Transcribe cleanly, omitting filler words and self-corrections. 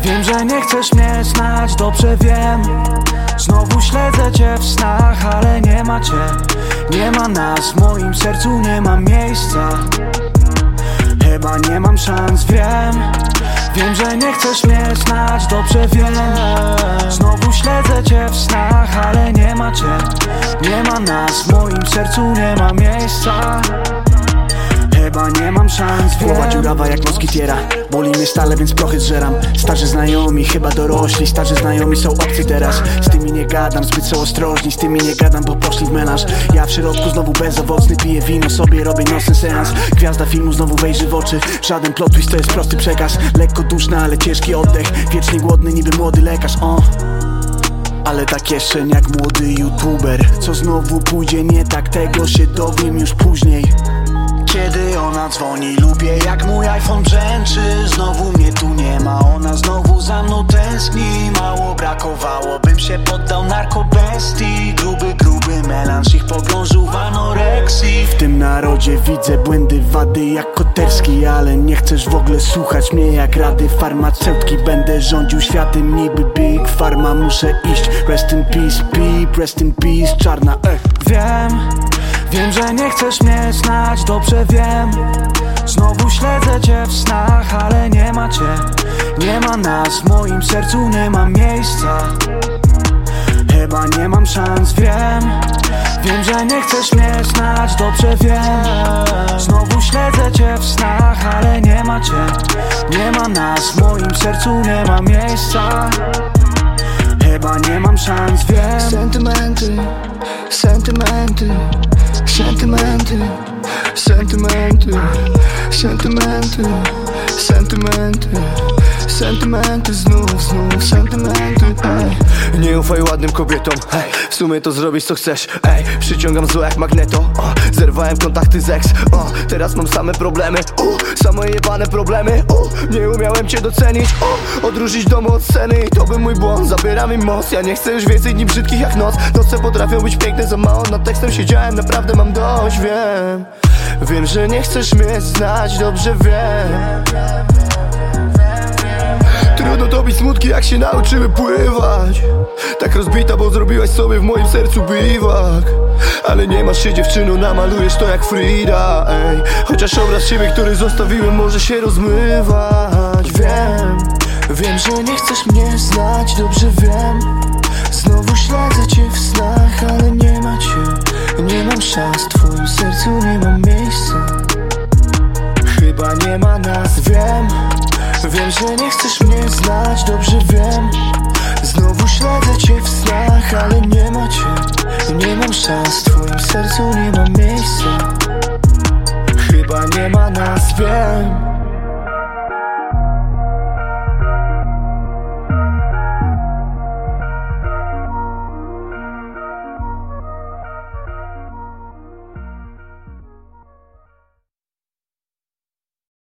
Wiem, że nie chcesz mnie znać, dobrze wiem. Znowu śledzę cię w snach, ale nie ma cię. Nie ma nas, w moim sercu nie ma miejsca. Chyba nie mam szans, wiem. Wiem, że nie chcesz mnie znać, dobrze wiem. Znowu śledzę cię w snach, ale nie ma cię. Nie ma nas, w moim sercu nie ma miejsca. Chyba nie mam szans, wiem. Głowa dziurawa jak moskitiera. Boli mnie stale, więc prochy zżeram. Starzy znajomi, chyba dorośli. Starzy znajomi są obcy teraz. Z tymi nie gadam, zbyt są ostrożni. Z tymi nie gadam, bo poszli w melanż. Ja w środku znowu bezowocny. Piję wino, sobie robię nocny seans. Gwiazda filmu znowu wejrzy w oczy. Żaden plot twist, to jest prosty przekaz. Lekko duszny, ale ciężki oddech. Wiecznie głodny, niby młody lekarz, ale tak jeszcze jak młody youtuber. Co znowu pójdzie nie tak, tego się dowiem już później. Kiedy ona dzwoni, lubię jak mój iPhone brzęczy. Znowu mnie tu nie ma, ona znowu za mną tęskni. Mało brakowało, bym się poddał narkobestii. Gruby melanż ich pogrążył w anoreksji. W tym narodzie widzę błędy, wady jak Koterski. Ale nie chcesz w ogóle słuchać mnie jak rady farmaceutki. Będę rządził światem niby Big Pharma. Muszę iść, rest in peace, Pip, rest in peace, czarna, Wiem, że nie chcesz mnie znać, dobrze wiem. Znowu śledzę cię w snach, ale nie ma cię. Nie ma nas, w moim sercu nie ma miejsca. Chyba nie mam szans, wiem. Wiem, że nie chcesz mnie znać, dobrze wiem. Znowu śledzę cię w snach, ale nie ma cię. Nie ma nas, w moim sercu nie ma miejsca. Chyba nie mam szans, wiem. Sentymenty, sentymenty, sentymenty, sentymenty, sentymenty, sentymenty, sentymenty, znów sentymenty, Nie ufaj ładnym kobietom, w sumie to zrobisz co chcesz, przyciągam zło jak magneto, zerwałem kontakty z ex, teraz mam same problemy, same jebane problemy, nie umiałem cię docenić, odróżnić domu od sceny i to był mój błąd, zabiera mi moc, ja nie chcę już więcej dni brzydkich jak noc, noce potrafią być piękne, za mało nad tekstem siedziałem, naprawdę mam dość, wiem, że nie chcesz mnie znać, dobrze wiem. Trudno topić smutki jak się nauczyły pływać. Tak rozbita, bo zrobiłaś sobie w moim sercu biwak. Ale nie masz się dziewczyno, namalujesz to jak Frida, Chociaż obraz siebie, który zostawiłem, może się rozmywać. Wiem, że nie chcesz mnie znać, dobrze wiem. Znowu śledzę cię w snach, ale nie ma cię. Nie mam szans, w twoim sercu nie mam miejsca. Chyba nie ma nas, wiem, że nie chcesz mnie znać, dobrze wiem. Znowu śledzę cię w snach, ale nie ma cię. Nie mam szans, w twoim sercu nie ma miejsca. Chyba nie ma nas, wiem.